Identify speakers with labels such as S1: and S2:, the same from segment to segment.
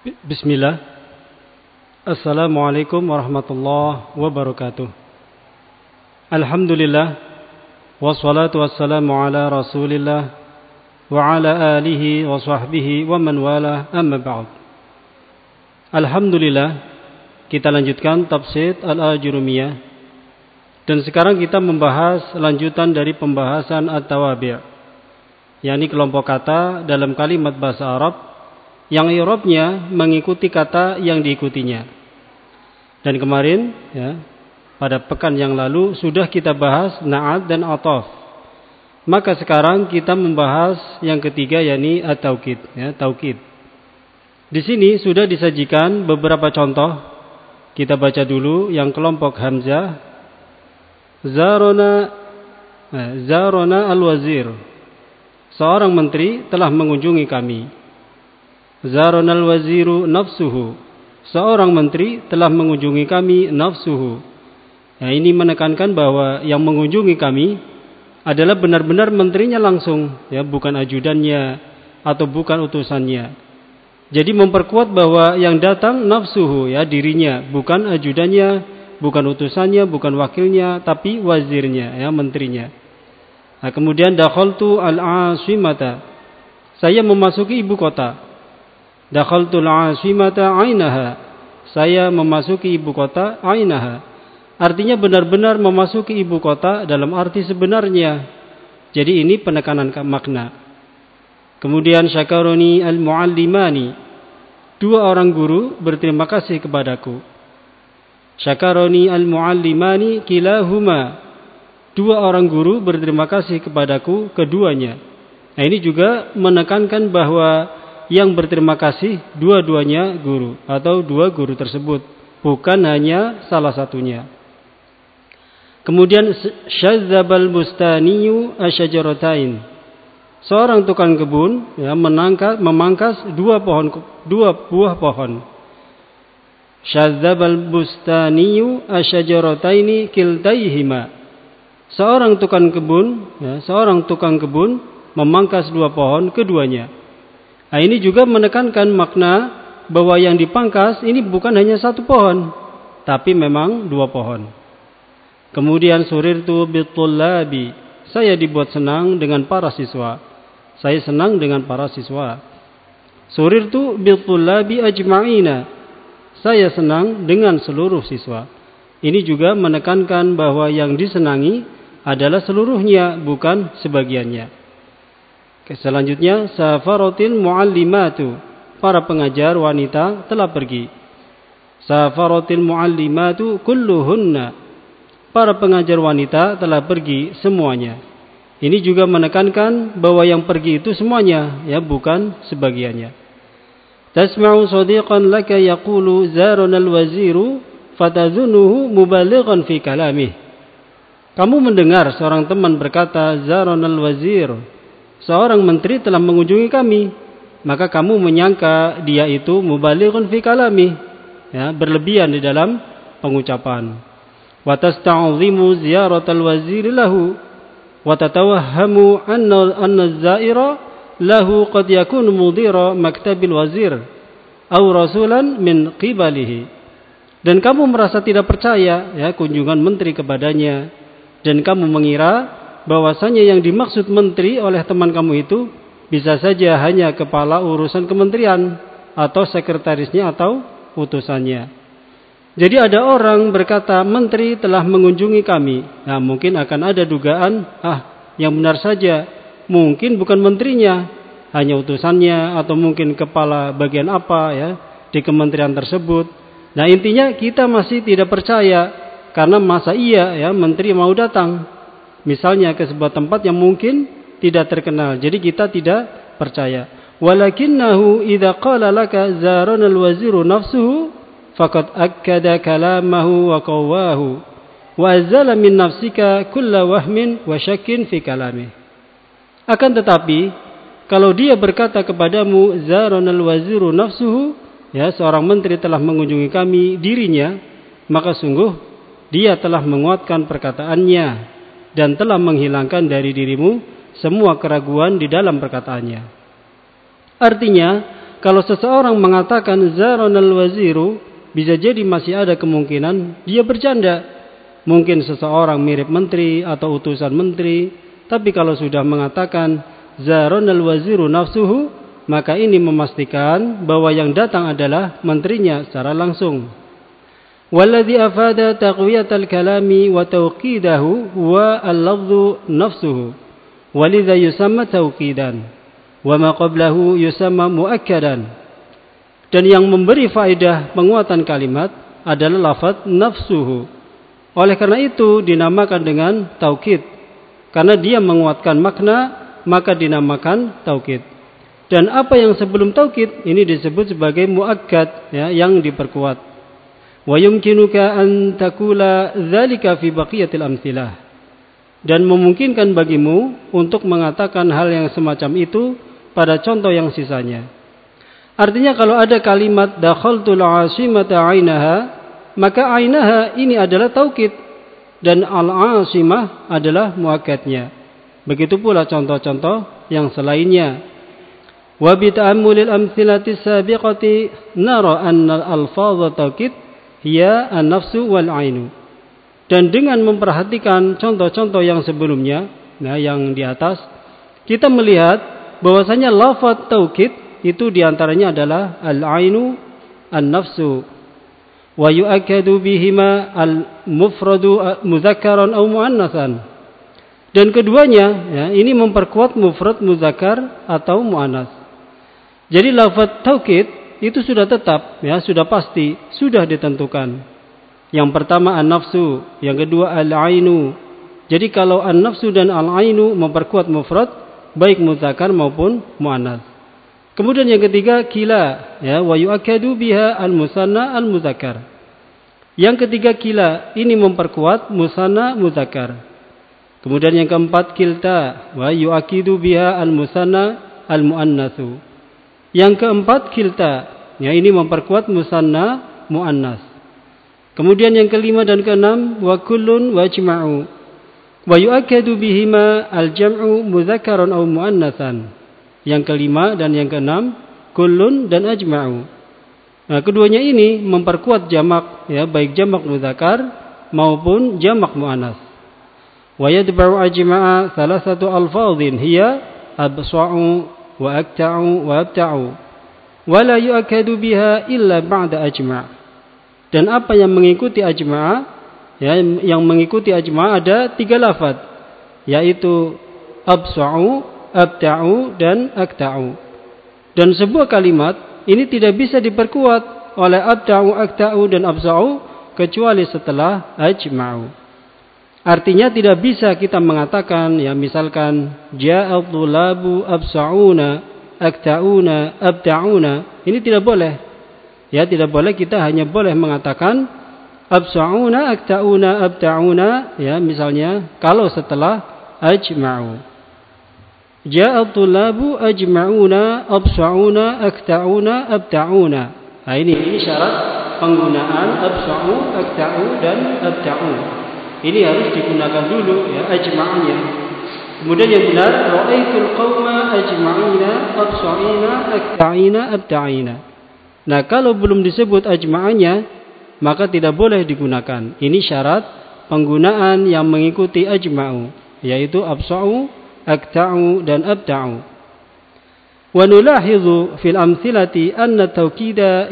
S1: Bismillah. Assalamualaikum warahmatullahi wabarakatuh. Alhamdulillah. Wassalatu wassalamu ala rasulillah wa ala alihi wa sahbihi wa man wala, amma ba'd. Alhamdulillah, kita lanjutkan tafsir Al-Ajurumiyah. Dan sekarang kita membahas lanjutan dari pembahasan At-Tawabi', yakni kelompok kata dalam kalimat bahasa Arab yang i'rabnya mengikuti kata yang diikutinya. Dan kemarin, pada pekan yang lalu sudah kita bahas na'at dan ataf. Maka sekarang kita membahas yang ketiga, yakni at-taukid, taukid. Di sini sudah disajikan beberapa contoh. Kita baca dulu yang kelompok hamzah. Zarona al-wazir. Seorang menteri telah mengunjungi kami. Zarona al-waziru nafsuhu. Seorang menteri telah mengunjungi kami nafsuhu. Nah, ini menekankan bahwa yang mengunjungi kami adalah benar-benar menterinya langsung, bukan ajudannya atau bukan utusannya. Jadi memperkuat bahwa yang datang nafsuhu, dirinya, bukan ajudannya, bukan utusannya, bukan wakilnya, tapi wazirnya, menterinya. Nah, kemudian dakhaltu al-asimata. Saya memasuki ibu kota. Dakhaltu al-asimata ainaha. Saya memasuki ibu kota ainaha. Artinya benar-benar memasuki ibu kota dalam arti sebenarnya. Jadi ini penekanan makna. Kemudian syakaroni al-muallimani. Dua orang guru berterima kasih kepadaku. Syakaroni al-muallimani kilahuma. Dua orang guru berterima kasih kepadaku keduanya. Nah, ini juga menekankan bahwa yang berterima kasih dua-duanya guru atau dua guru tersebut, bukan hanya salah satunya. Kemudian syadzabal bustaniyu asyajaratain. Seorang tukang kebun memangkas dua buah pohon. Syadzabal bustaniyu asyajarataini kiltaihima. Seorang tukang kebun memangkas dua pohon keduanya. Nah, ini juga menekankan makna bahwa yang dipangkas ini bukan hanya satu pohon, tapi memang dua pohon. Kemudian surirtu bitullabi. Saya dibuat senang dengan para siswa. Saya senang dengan para siswa. Surirtu bitullabi ajma'ina. Saya senang dengan seluruh siswa. Ini juga menekankan bahwa yang disenangi adalah seluruhnya, bukan sebagiannya. Selanjutnya, safaratil muallimatu. Para pengajar wanita telah pergi. Safaratil muallimatu kulluhunna. Para pengajar wanita telah pergi semuanya. Ini juga menekankan bahwa yang pergi itu semuanya, bukan sebagiannya. Tasma'u sadiqan laka yaqulu zarana al-waziru fatadhunuhu mubalighan fi kalamih. Kamu mendengar seorang teman berkata zarana al-wazir. Seorang menteri telah mengunjungi kami, maka kamu menyangka dia itu mubalighun fi kalami, berlebihan di dalam pengucapan. Wa tasta'zimu ziyaratal wazir lahu wa tatawahhamu anna az-zaira lahu qad yakunu mudira maktabil wazir aw rasulan min qibalihi. Dan kamu merasa tidak percaya kunjungan menteri kepadanya, dan kamu mengira bahwasanya yang dimaksud menteri oleh teman kamu itu bisa saja hanya kepala urusan kementerian atau sekretarisnya atau utusannya. Jadi ada orang berkata menteri telah mengunjungi kami. Nah, mungkin akan ada dugaan, yang benar saja mungkin bukan menterinya, hanya utusannya atau mungkin kepala bagian apa di kementerian tersebut. Nah, intinya kita masih tidak percaya karena masa menteri mau datang misalnya ke sebuah tempat yang mungkin tidak terkenal. Jadi kita tidak percaya. Walakinnahu idza qala laka zarana al-waziru nafsuhu faqad akkada kalamahu wa qawwahu wa azala min nafsika kulla wahmin wa syakkin fi kalamih. Akan tetapi kalau dia berkata kepadamu zarana al-waziru nafsuhu, seorang menteri telah mengunjungi kami dirinya, maka sungguh dia telah menguatkan perkataannya dan telah menghilangkan dari dirimu semua keraguan di dalam perkataannya. Artinya, kalau seseorang mengatakan zaronal waziru, bisa jadi masih ada kemungkinan dia bercanda. Mungkin seseorang mirip menteri atau utusan menteri. Tapi kalau sudah mengatakan zaronal waziru nafsuhu, maka ini memastikan bahwa yang datang adalah menterinya secara langsung. Walladhi afada taqwiyatal kalami wa tawqidahu wa al-lafzu nafsuhu. Walidha yusamma tawqidan. Wa ma qablahu yusamma muakkadan. Dan yang memberi faedah penguatan kalimat adalah lafaz nafsuhu. Oleh karena itu dinamakan dengan taukid. Karena dia menguatkan makna, maka dinamakan taukid. Dan apa yang sebelum taukid ini disebut sebagai muakkad, ya, yang diperkuat. Wa yumkinuka an taqula dzalika fi baqiyatil amtsilah. Dan memungkinkan bagimu untuk mengatakan hal yang semacam itu pada contoh yang sisanya. Artinya kalau ada kalimat dakhaltul 'asimata 'ainaha, maka 'ainaha ini adalah taukid dan al-'asimah adalah muakkadnya. Begitu pula contoh-contoh yang selainnya. Wa bi ta'ammulil amthilati sabiqati nara anna al-alfadz taukid hiya an-nafsu wal 'ainu. Dan dengan memperhatikan contoh-contoh yang sebelumnya, nah yang di atas, kita melihat bahwasanya lafaz taukid itu diantaranya adalah al-ainu, an-nafsu. Wa yu'akkadu bihima al-mufradu mudhakkaran aw muannatsan. Dan keduanya, ya, ini memperkuat mufrad muzakkar atau muannas. Jadi lafaz taukid itu sudah tetap, ya, sudah pasti, sudah ditentukan. Yang pertama an-nafsu, yang kedua al-ainu. Jadi kalau an-nafsu dan al-ainu memperkuat mufrad baik muzakkar maupun muannas. Kemudian yang ketiga kila, ya, wa yu'akkadu biha al-musanna al-muzakkar. Yang ketiga kila, ini memperkuat musanna muzakkar. Kemudian yang keempat kilta, wa yu'akkidu biha al-musanna al-muannatsu. Yang keempat kilta, ya, ini memperkuat musanna muannas. Kemudian yang kelima dan keenam wa kullun wa ijma'u. Wa yu'akkadu bihima al-jam'u mudzakkaran aw muannatsan. Yang kelima dan yang keenam kullun dan ajma'u. Nah, keduanya ini memperkuat jamak, ya, baik jamak mudzakkar maupun jamak muannas. Wa yadba'u ajma'a thalathatu alfadhin hiya absa'u wa akta'u wa abta'u. Wa la yu'akkadu biha illa ba'da ajma'. Dan apa yang mengikuti ajma', ya, yang mengikuti ajma' ada 3 lafaz, yaitu absa'u, abta'u dan akta'u. Dan sebuah kalimat ini tidak bisa diperkuat oleh abta'u, akta'u dan absa'u kecuali setelah ajma'u. Artinya tidak bisa kita mengatakan, ya, misalkan ja'at thulabu absa'una, akta'una, abta'una. Ini tidak boleh. Ya, tidak boleh, kita hanya boleh mengatakan absa'una, akta'una, abta'una, ya, misalnya kalau setelah ajma'u. Ja'a thulabu ajma'una, absa'una, akta'una, abta'una. Nah, ini syarat penggunaan absa'u, akta'u dan abta'u. Ini harus digunakan dulu, ya, ajma'nya. Kemudian yang benar ra'aitul qauma ajma'ina, absa'ina, akta'ina, abta'ina. Nah, kalau belum disebut ajma'nya, maka tidak boleh digunakan. Ini syarat penggunaan yang mengikuti ajma'u, yaitu absa'u, akta'u dan abta'u. Wa nulahizu fil amthilati anna tawkida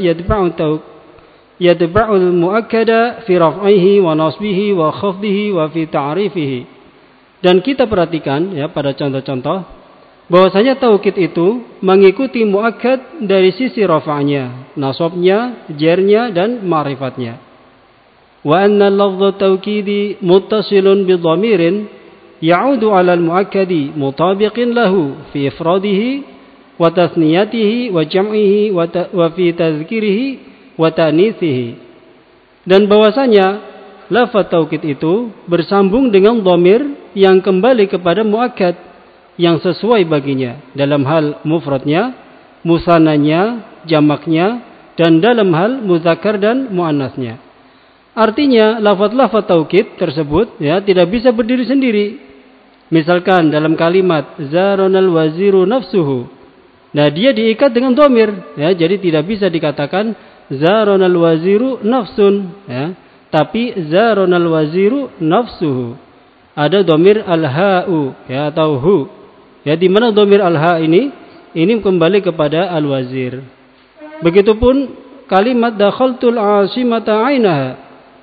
S1: yadba'u al-muakkada fi raf'ihi wa nasbihi wa khafdihi wa fi ta'rifihi. Dan kita perhatikan, ya, pada contoh-contoh bahwasanya taukid itu mengikuti muakkad dari sisi rafa'nya, nasabnya, jarnya dan ma'rifatnya. Wa anna lafdh tawkidi muttasilun bi dhamirin ya'udu 'ala al-mu'akkadi mutabiqin lahu fi ifradihi wa tasniyatihi wa jam'ihi wa fi tazkirihi wa ta'nithihi. Dan bahwasanya lafaz taukid itu bersambung dengan dhamir yang kembali kepada muakkad yang sesuai baginya dalam hal mufradnya, musannanya, jamaknya, dan dalam hal muzakkar dan muannasnya. Artinya lafaz-lafaz taukid tersebut, ya, tidak bisa berdiri sendiri. Misalkan dalam kalimat zaronal waziru nafsuhu, Nah, dia diikat dengan dhamir, ya, jadi tidak bisa dikatakan zaronal waziru nafsun, ya, tapi zaronal waziru nafsuhu. Ada dhamir al-ha'u, ya, atau hu. Ya, di mana dhamir al-ha ini kembali kepada al-wazir. Begitupun kalimat dakhaltul asimata ainaha.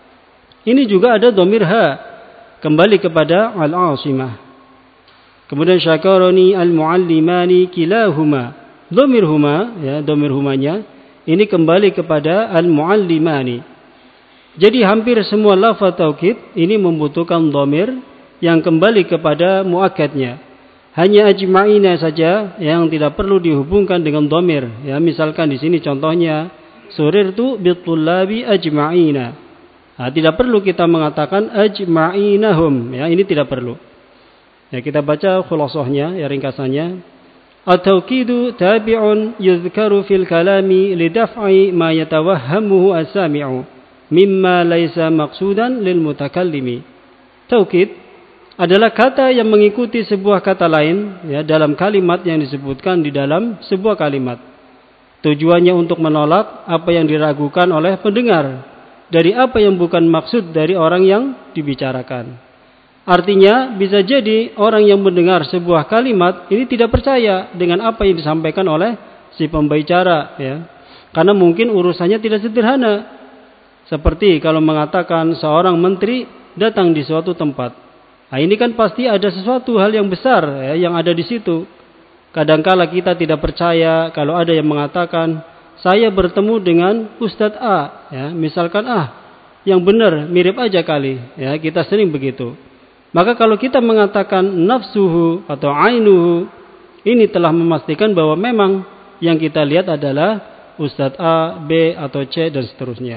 S1: Ini juga ada dhamir ha, kembali kepada al-asimah. Kemudian syakarani al-muallimani kilahuma. Dhamir huma, ya, dhamir humanya ini kembali kepada al-muallimani. Jadi hampir semua lafaz taukid ini membutuhkan dhamir yang kembali kepada muakkadnya. Hanya ajma'ina saja yang tidak perlu dihubungkan dengan dhamir. Ya, misalkan di sini contohnya surirtu bitullabi ajma'ina. Nah, tidak perlu kita mengatakan ajma'inahum, ya, ini tidak perlu. Ya, kita baca khulasahnya, ya, ringkasannya. At-tawkidu tabi'un yuzkaru fil kalami lidaf'i ma yatawahhamuhu as-sami'u mimma laysa maqsudan lil mutakallimi. Taukid adalah kata yang mengikuti sebuah kata lain, ya, dalam kalimat yang disebutkan di dalam sebuah kalimat. Tujuannya untuk menolak apa yang diragukan oleh pendengar dari apa yang bukan maksud dari orang yang dibicarakan. Artinya bisa jadi orang yang mendengar sebuah kalimat ini tidak percaya dengan apa yang disampaikan oleh si pembicara, ya. Karena mungkin urusannya tidak sederhana. Seperti kalau mengatakan seorang menteri datang di suatu tempat. Nah, ini kan pasti ada sesuatu hal yang besar, ya, yang ada di situ. Kadangkala kita tidak percaya kalau ada yang mengatakan saya bertemu dengan Ustadz A, ya, misalkan yang benar mirip aja kali, ya, kita sering begitu. Maka kalau kita mengatakan nafsuhu atau ainuhu, ini telah memastikan bahwa memang yang kita lihat adalah Ustadz A, B, atau C, dan seterusnya.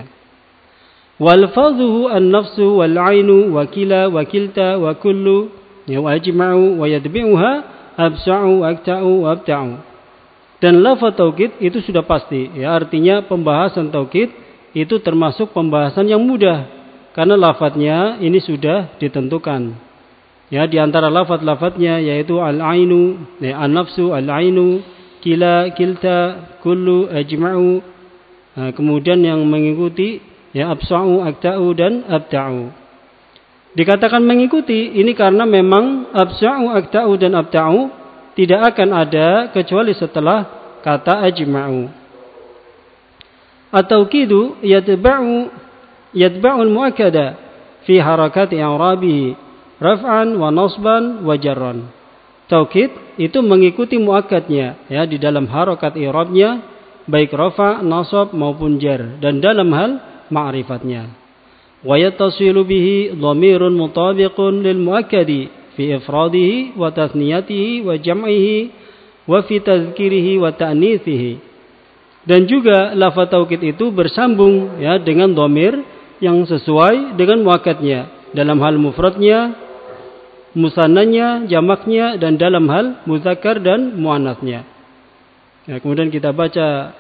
S1: Walfadhuhu an-nafsu wal-ainu wa kila wa kilta wa kullu wa ajma'u wa yadbi'uha absa'u wa akta'u wa abta'u. Dan lafaz taukid itu sudah pasti, ya, artinya pembahasan taukid itu termasuk pembahasan yang mudah. Karena lafadznya ini sudah ditentukan. Ya, di antara lafadz-lafadznya yaitu al-ainu, ya, an-nafsu, al-ainu, kila, kilta, kullu, ajma'u. Nah, kemudian yang mengikuti, ya, absa'u, akta'u, dan abta'u. Dikatakan mengikuti ini karena memang absa'u, akta'u, dan abta'u tidak akan ada kecuali setelah kata ajma'u. At-tawkidu yatba'ul muakkada fi harakati i'rabihi raf'an wa nasban wa jarran. Taukid itu mengikuti muakkadnya, ya, di dalam harakat i'rabnya baik rafa', nasab maupun jar, dan dalam hal ma'rifatnya. Wa yattasilu bihi dhamirun mutabiqun lil muakkadi fi ifradihi wa tathniyatihi wa jam'ihi wa fi tadhkirihi wa ta'nithihi. Dan juga lafaz taukid itu bersambung, ya, dengan dhamir yang sesuai dengan muakkadnya dalam hal mufradnya, musannanya, jamaknya, dan dalam hal muzakkar dan muannasnya. Ya, kemudian kita baca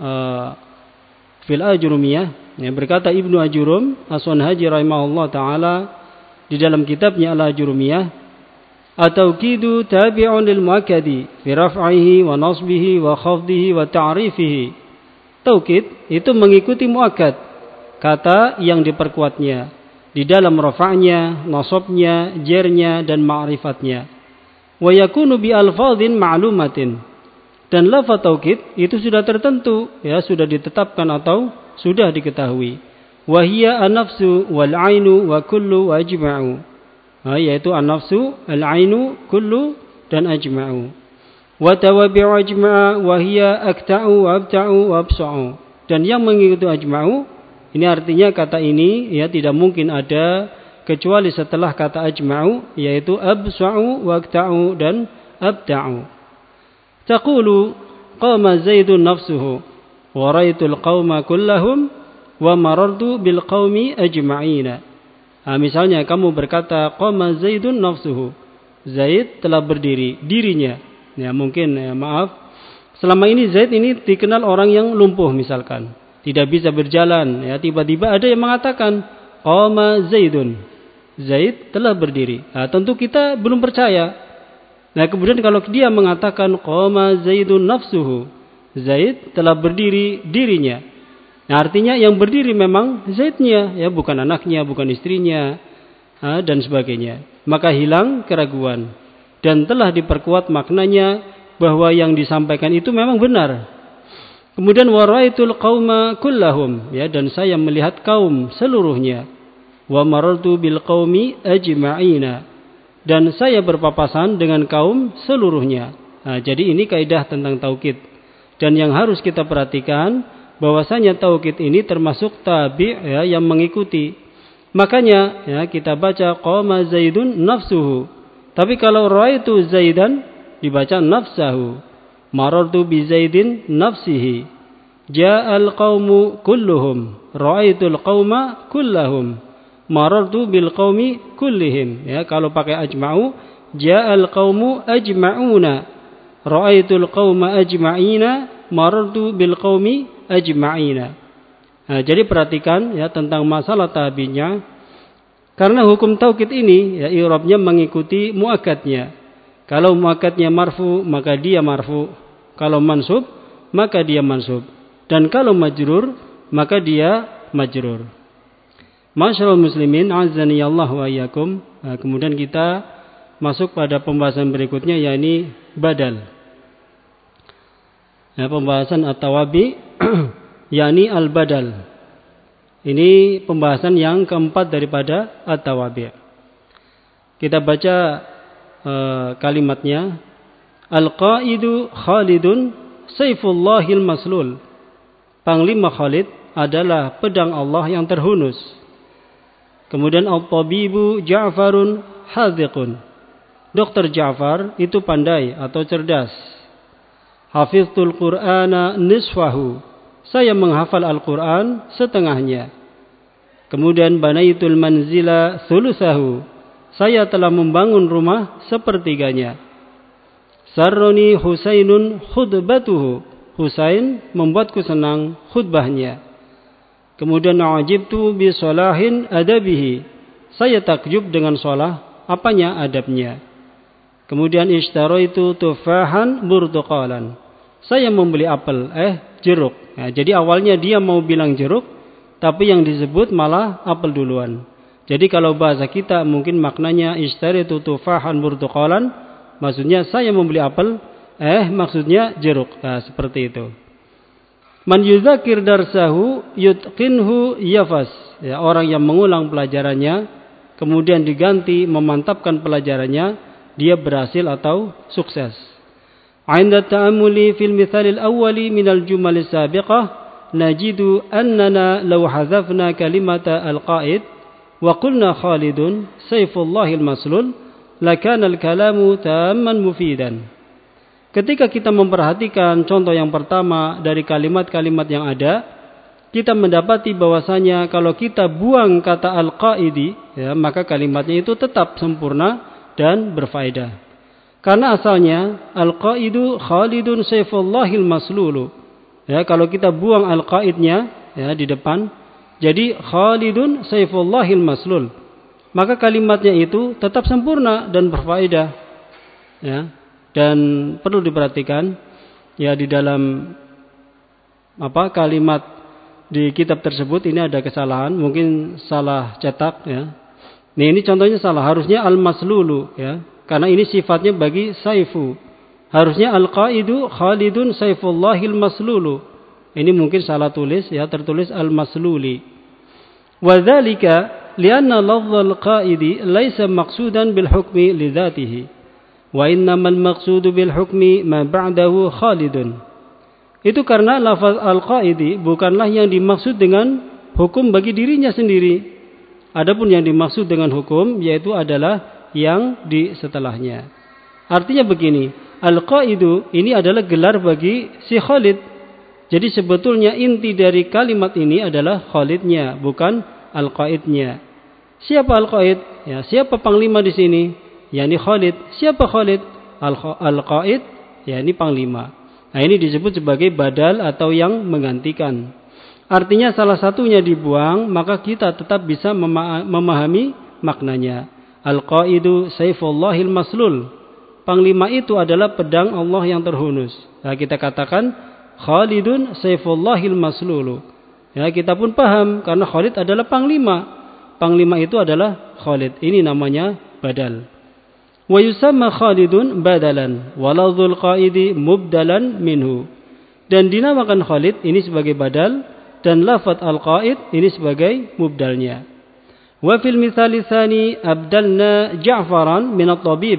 S1: fil ajrumiyah, ya, berkata Ibnu Ajurum As-Sunhaji rahimahullah taala di dalam kitabnya Al-Ajrumiyah, at-tawkidu tabi'un lil muakkadi fi raf'ihi wa nasbihi wa khafdihi wa ta'rifihi. Taukid itu mengikuti muakkad, kata yang diperkuatnya di dalam rafa'nya, nasabnya, jarnya, dan ma'rifatnya. Wa yakunu bi alfadhin ma'lumatin. Dan lafaz taukid itu sudah tertentu, ya, sudah ditetapkan atau sudah diketahui. Wa hiya an-nafsu wal 'ainu wa kullu wa ajma'u. Yaitu an-nafsu, al-ainu, kullu, dan ajma'u. Wa tawabi'u ajma'a wa hiya akta'u wa abta'u wa absa'u. Dan yang mengikuti ajma'u, ini artinya kata ini, ya, tidak mungkin ada kecuali setelah kata ajma'u, yaitu absa'u wa akta'u dan abta'u. Taqulu qama zaidun nafsuhu wa raitul qawma kullahum wa marartu bil qawmi ajma'ina. Misalnya kamu berkata qama zaidun nafsuhu, Zaid telah berdiri, dirinya. Ya, mungkin, ya, maaf, selama ini Zaid ini dikenal orang yang lumpuh misalkan, tidak bisa berjalan, ya, tiba-tiba ada yang mengatakan qama zaidun, Zaid telah berdiri. Tentu kita belum percaya. Nah, kemudian kalau dia mengatakan qama Zaidun nafsuhu, Zaid telah berdiri dirinya. Nah, artinya yang berdiri memang Zaidnya, ya, bukan anaknya, bukan istrinya, dan sebagainya. Maka hilang keraguan dan telah diperkuat maknanya bahwa yang disampaikan itu memang benar. Kemudian waraitul qauma kullahum, ya, dan saya melihat kaum seluruhnya. Wa marartu bil qaumi ajma'ina, dan saya berpapasan dengan kaum seluruhnya. Nah, jadi ini kaidah tentang taukid. Dan yang harus kita perhatikan bahwasanya taukid ini termasuk tabi', ya, yang mengikuti. Makanya, ya, kita baca qama Zaidun nafsuhu. Tapi kalau ra'aitu Zaidan dibaca nafsahu. Marartu bi Zaidin nafsihi. Ja'al qaumu kulluhum. Ra'aitul qauma kullahum. Marartu bil qaumi kullihim. Ya, kalau pakai ajma'u, ja'al qaumu ajma'una. Ra'aitul qauma ajma'ina, marartu bil qaumi ajma'ina. Nah, jadi perhatikan, ya, tentang masalah tabinya. Karena hukum taukid ini, ya, i'rabnya mengikuti muakkadnya. Kalau muakkadnya marfu, maka dia marfu. Kalau mansub, maka dia mansub. Dan kalau majrur, maka dia majrur. Masyaallah muslimin, azani Allah wa iyyakum. Nah, kemudian kita masuk pada pembahasan berikutnya, yakni badal. Nah, pembahasan at-tawabi yakni al-badal. Ini pembahasan yang keempat daripada at-tawabi. Kita baca kalimatnya. Al-qaidu Khalidun Saifullahil Maslul. Panglima Khalid adalah pedang Allah yang terhunus. Kemudian al-tabibu Ja'farun hadhiqun. Dokter Ja'far itu pandai atau cerdas. Hafiztul Qur'ana nisfahu. Saya menghafal Al-Quran setengahnya. Kemudian banaitul manzila thuluthahu. Saya telah membangun rumah sepertiganya. Sarroni Husainun khutbatuhu. Husain membuatku senang khutbahnya. Kemudian a'jibtu bi salahin adabihi. Saya takjub dengan salah apanya adabnya. Kemudian ishtaraitu tufahan burtuqalan. Saya membeli apel, jeruk. Nah, jadi awalnya dia mau bilang jeruk, tapi yang disebut malah apel duluan. Jadi kalau bahasa kita mungkin maknanya ishtaraitu tufahan burtuqalan, maksudnya saya membeli apel, maksudnya jeruk. Nah, seperti itu. Man yuzakir darsahu yutqinhu yafas. Ya, orang yang mengulang pelajarannya kemudian diganti memantapkan pelajarannya, dia berhasil atau sukses. 'Inda ta'ammuli fil mithal al-awwali min al-jumal as-sabiqah najidu annana law hadzafna kalimata al-qa'id wa qulna Khalidun Saifullahil Maslul lakana al-kalamu tamman mufidan. Ketika kita memperhatikan contoh yang pertama dari kalimat-kalimat yang ada, kita mendapati bahwasanya kalau kita buang kata al-qaidi, ya, maka kalimatnya itu tetap sempurna dan berfaedah. Karena asalnya al-qaidu Khalidun Saifullahil Maslulu. Ya, kalau kita buang al-qaidnya, ya, di depan, jadi Khalidun Saifullahil Maslul. Maka kalimatnya itu tetap sempurna dan berfaedah. Ya. Dan perlu diperhatikan, ya, di dalam kalimat di kitab tersebut ini ada kesalahan, mungkin salah cetak, ya. Nah, ini contohnya salah, harusnya al-maslulu, ya, karena ini sifatnya bagi saifu. Harusnya al-qaidu Khalidun Saifullahil Maslulu. Ini mungkin salah tulis, ya, tertulis al-masluli. Wa dzalika li'anna lafdhal qaidi laisa maqsudan bil hukmi li dzatihi. Wa innamal maqsudu bil hukmi ma ba'dahu Khalidun. Itu karena lafaz al-qaidi bukanlah yang dimaksud dengan hukum bagi dirinya sendiri. Adapun yang dimaksud dengan hukum yaitu adalah yang di setelahnya. Artinya begini, al-qaidu ini adalah gelar bagi si Khalid. Jadi sebetulnya inti dari kalimat ini adalah Khalidnya, bukan al-qaidnya. Siapa al-qaid? Ya, siapa panglima di sini? yakni Khalid. Siapa Khalid? Al-Qaid, yakni panglima. Nah, ini disebut sebagai badal atau yang menggantikan. Artinya salah satunya dibuang, maka kita tetap bisa memahami maknanya. Al-Qaidu Saifullahil Maslul. Panglima itu adalah pedang Allah yang terhunus. Nah, kita katakan Khalidun Sayfullahil Maslulu. Ya, kita pun paham karena Khalid adalah panglima. Panglima itu adalah Khalid. Ini namanya badal. Wa yusamma Khalidun badalan waladzul qaidi mubdalan minhu. Dan dinamakan Khalid ini sebagai badal dan lafaz al-qaid ini sebagai mubdalnya. Wa fil mithali tsani abdalna Ja'faran min at-tabib.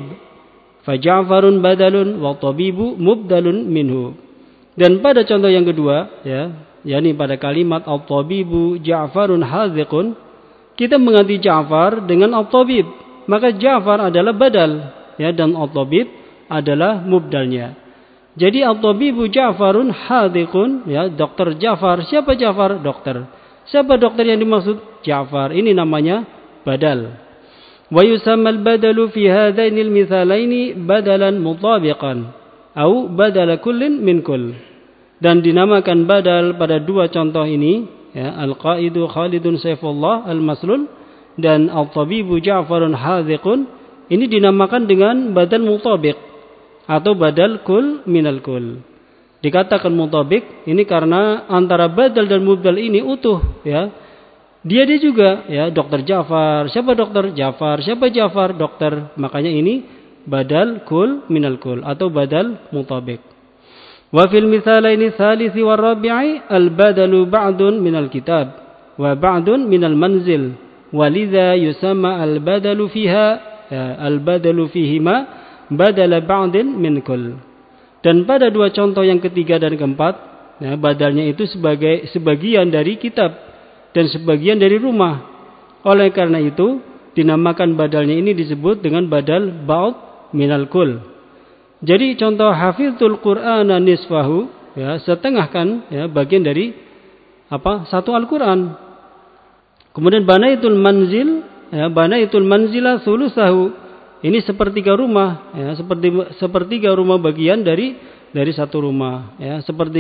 S1: Fa Ja'farun badalun wa tabibu mubdalun minhu. Dan pada contoh yang kedua, ya, yakni pada kalimat at-tabibu Ja'farun hadziqun, kita mengganti Ja'far dengan at-tabib. Maka Ja'far adalah badal, ya, dan at-tabib adalah mubdalnya. Jadi at-tabibu Ja'farun hadziqun, ya, dokter Ja'far. Siapa Ja'far? Dokter. Siapa dokter yang dimaksud? Ja'far. Ini namanya badal. Wa yusamma al-badalu fi hadaini al-mithalaini badalan mutabiqan au badala kullin min kull. Dan dinamakan badal pada dua contoh ini, ya, al-qaidu Khalidun Sayfullah al-Maslul dan al-tabibu Ja'farun hadziqun, ini dinamakan dengan badal mutabiq atau badal kul minal kul. Dikatakan mutabik ini karena antara badal dan mubdal ini utuh, ya. Dia juga, ya, dokter Ja'far. Siapa dokter? Ja'far. Siapa Ja'far? Dokter. Makanya ini badal kul minal kul atau badal mutabik. Wa fil mithalaini tsalits wa rabi'i al-badalu ba'dun minal kitab wa ba'dun minal manzil. Walidha yusamma al-badalu fiha, ya, al-badalu fihima badala ba'din min kul. Dan pada dua contoh yang ketiga dan keempat, ya, badalnya itu sebagai sebagian dari kitab dan sebagian dari rumah. Oleh karena itu, dinamakan badalnya ini disebut dengan badal ba'd minal kul. Jadi contoh hafizul Qur'ana nisfahu, ya, setengah kan, ya, bagian dari satu Al-Qur'an. Kemudian banaitul manzil, ya, banaitul manzila sulusahu. Ini sepertiga rumah, ya, sepertiga rumah bagian dari satu rumah, ya,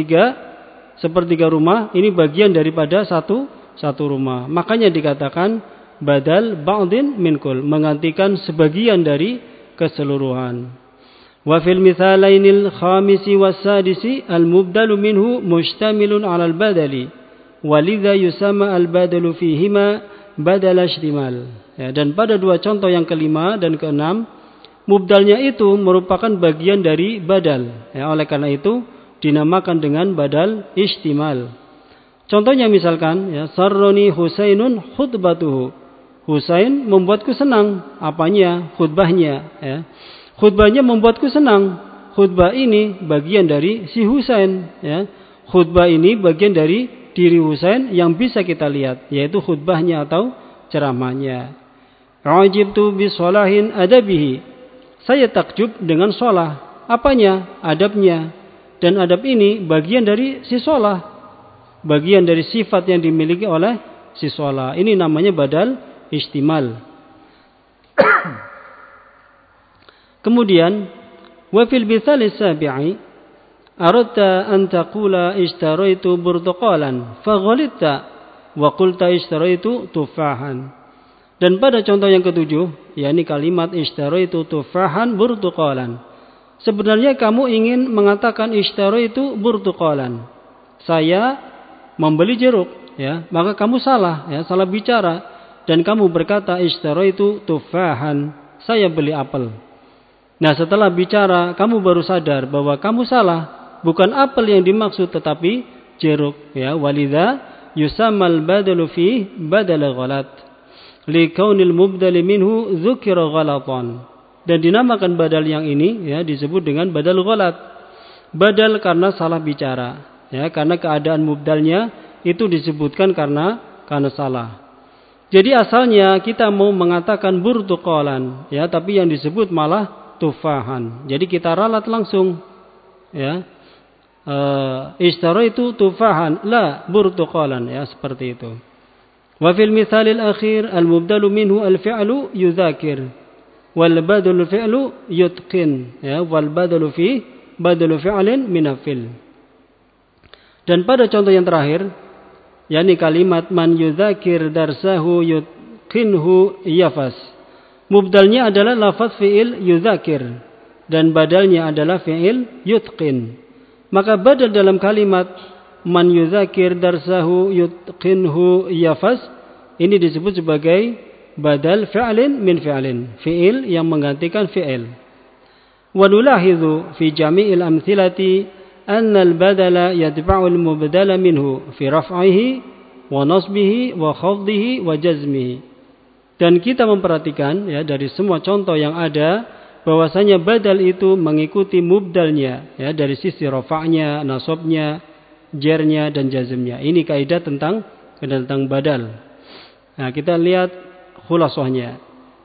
S1: sepertiga rumah ini bagian daripada satu rumah. Makanya dikatakan badal ba'din min kul, menggantikan sebagian dari keseluruhan. Wa fil mithalainil khamisi was sadisi al mubdalu minhu mustamilun 'ala al badali walidha yusamma al badalu fihima badal ishtimal. Ya, dan pada dua contoh yang kelima dan keenam, mubdalnya itu merupakan bagian dari badal. Ya, oleh karena itu dinamakan dengan badal ishtimal. Contohnya misalkan, ya, sarroni Husainun khutbatuhu. Husain membuatku senang. Apanya? Khutbahnya. Ya. Khutbahnya membuatku senang. Khutbah ini bagian dari si Husain. Ya. Khutbah ini bagian dari diri Husain yang bisa kita lihat, yaitu khutbahnya atau ceramahnya. A'jibtu bi sholahin adabihi. Saya takjub dengan sholah. Apanya? Adabnya. Dan adab ini bagian dari si sholah. Bagian dari sifat yang dimiliki oleh si sholah. Ini namanya badal istimal. Kemudian, wa fil mithal as-sabi'i aradta an taqula ishtaraitu burtuqalan faghalitta wa qulta ishtaraitu tufahan. Dan pada contoh yang ketujuh, yakni kalimat ishtaraitu tufahan burtuqalan. Sebenarnya kamu ingin mengatakan ishtaraitu burtuqalan. Saya membeli jeruk, ya, maka kamu salah, ya, salah bicara, dan kamu berkata ishtaraitu tufahan. Saya beli apel. Nah, setelah bicara, kamu baru sadar bahwa kamu salah. Bukan apel yang dimaksud, tetapi jeruk, ya. Walidha yusammal badalu fi badal ghalat. Likaunil mubdali minhu dzukira ghalatan. Dan dinamakan badal yang ini, ya, disebut dengan badal ghalat. Badal karena salah bicara, ya, karena keadaan mubdalnya itu disebutkan karena salah. Jadi asalnya kita mau mengatakan burtuqalan, ya, tapi yang disebut malah tufahan. Jadi kita ralat langsung, ya. Ishtaraitu tufahan la burtuqalan, ya, seperti itu. Wa fil mithalil akhir al-mubdalu minhu al-fi'lu yudhakir wal badalu fi'lu yutqin, ya, wal badalu fi badalu fi'lin min afil. Dan pada contoh yang terakhir, yakni kalimat man yudhakir darsahu yutqinhu yafas. Mubdalnya adalah lafaz fi'il yudhakir dan badalnya adalah fi'il yutqin. Maka badal dalam kalimat man yuzakir darsahu yutqinhu yafas ini disebut sebagai badal fi'lin min fi'lin, fi'il yang menggantikan fi'il. Wa nulahidhu fi jami'il amthilati anna al-badala yatba'u al-mubdala minhu fi raf'ihi wa nasbihi wa khafdihi wa jazmihi. Dan kita memperhatikan ya dari semua contoh yang ada bahwasanya badal itu mengikuti mubdalnya ya dari sisi rafa'nya, nasabnya, jarnya dan jazmnya. Ini kaidah tentang badal. Nah, kita lihat khulasahnya.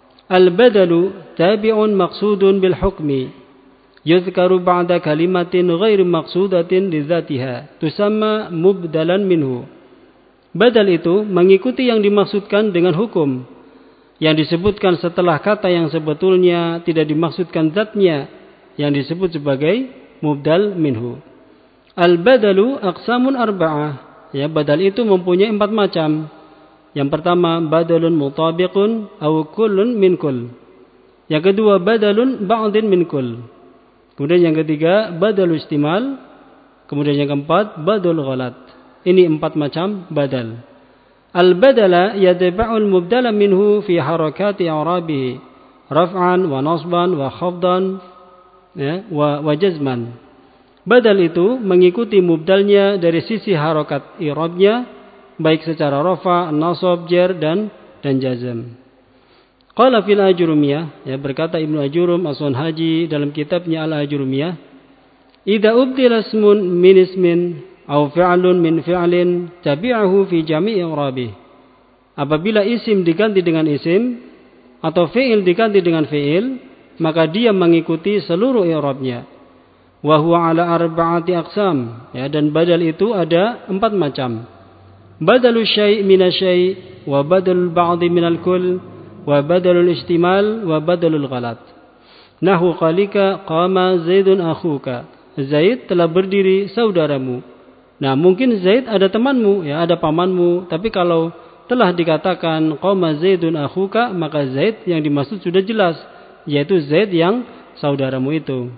S1: Al-badalu tabi'un maqsudun bil hukmi yuzkaru ba'da kalimatin ghairi maqsudatin li dzatiha tusamma mubdalan minhu. Badal itu mengikuti yang dimaksudkan dengan hukum yang disebutkan setelah kata yang sebetulnya tidak dimaksudkan zatnya yang disebut sebagai mubdal minhu. Al-badalu aqsamun arba'ah. Ya, badal itu mempunyai 4 macam. Yang pertama badalun mutabiqun aw kullun min kull. Yang kedua badalun ba'din min kull. Kemudian yang ketiga badal istimal. Kemudian yang keempat badal ghalat. Ini 4 macam badal. Al-badala yadba'ul mubdala minhu fi harakati i'rabihi raf'an wa nasban wa khafdan ya, wa jazman. Badal itu mengikuti mubdalnya dari sisi harakat i'rabnya baik secara rafa, nasab, jar dan jazm. Qala fil Ajurumiyah ya berkata Ibnu Ajurum As-Sunhaji dalam kitabnya Al-Ajurumiyah, "Idza ubdila ismun min ismin aw fi'lun min fi'lin tabi'ahu fi jami'i i'rabi." Apabila isim diganti dengan isim atau fi'il diganti dengan fi'il, maka dia mengikuti seluruh i'rabnya. Wa huwa ala arba'ati aqsam. Ya, dan badal itu ada 4 macam. Badalul syai' minasy-syai' wa badalul ba'dhi minal kull wa badalul istimal wa badalul ghalat. Nahu qalika qama Zaidun akhuka. Zaid telah berdiri saudaramu. Nah, mungkin Zaid ada temanmu, ya, ada pamanmu. Tapi kalau telah dikatakan qama Zaidun akhuka, maka Zaid yang dimaksud sudah jelas, yaitu Zaid yang saudaramu itu.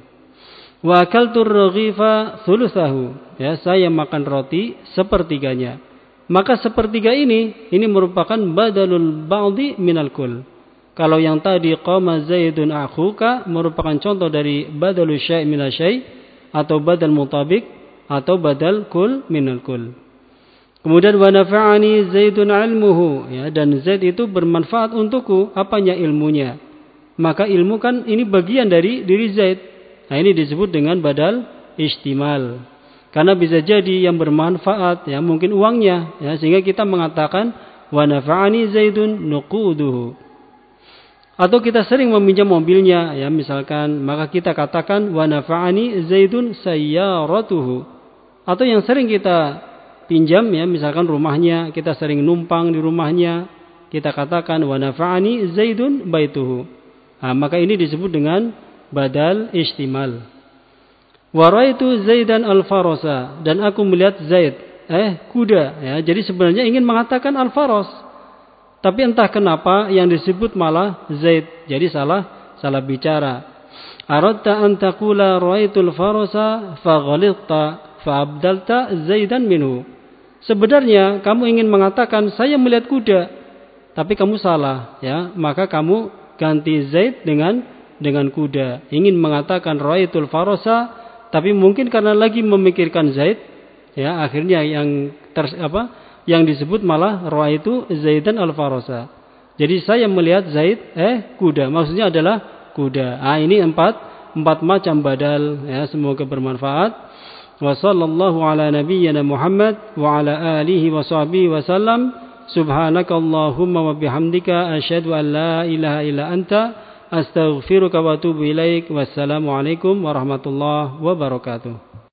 S1: Wa akaltur raghifa thuluthahu. Ya, saya makan roti sepertiganya. Maka sepertiga ini merupakan badalul ba'dhi minal kull. Kalau yang tadi qama Zaidun akhuka merupakan contoh dari badalul syai' minal syai' atau badal mutabik atau badal kul minal kul. Kemudian wa nafa'ani Zaidun ilmuhu, ya, dan Zaid itu bermanfaat untukku, apanya ilmunya. Maka ilmu kan ini bagian dari diri Zaid. Nah, ini disebut dengan badal istimal. Karena bisa jadi yang bermanfaat ya mungkin uangnya ya sehingga kita mengatakan wa nafa'ani Zaidun nuquduhu. Atau kita sering meminjam mobilnya ya misalkan maka kita katakan wa nafa'ani Zaidun sayyaratuhu. Atau yang sering kita pinjam ya misalkan rumahnya kita sering numpang di rumahnya kita katakan wa nafa'ani Zaidun baituhu. Nah, maka ini disebut dengan badal istimal. Wa ra'aitu Zaidan al-farasa dan aku melihat Zaid kuda ya. Jadi sebenarnya ingin mengatakan al-faras. Tapi entah kenapa yang disebut malah Zaid. Jadi salah bicara. Aradta an taqula ra'aitul farasa fa ghalidta fa abdalta Zaidan minhu. Sebenarnya kamu ingin mengatakan saya melihat kuda. Tapi kamu salah ya. Maka kamu ganti Zaid dengan kuda. Ingin mengatakan ra'aitul farasa tapi mungkin karena lagi memikirkan Zaid, ya akhirnya yang disebut malah ra'aitu Zaidan al-farasa. Jadi saya melihat Zaid kuda. Maksudnya adalah kuda. Ini empat macam badal. Ya, semoga bermanfaat. Wa sallallahu ala nabiyyina Muhammad wa ala alihi wa sahbihi wa sallam. Subhanakallahumma wa bihamdika asyhadu an la ilaha illa anta astaghfiruka wa atubu ilaik. Wassalamualaikum warahmatullahi wabarakatuh.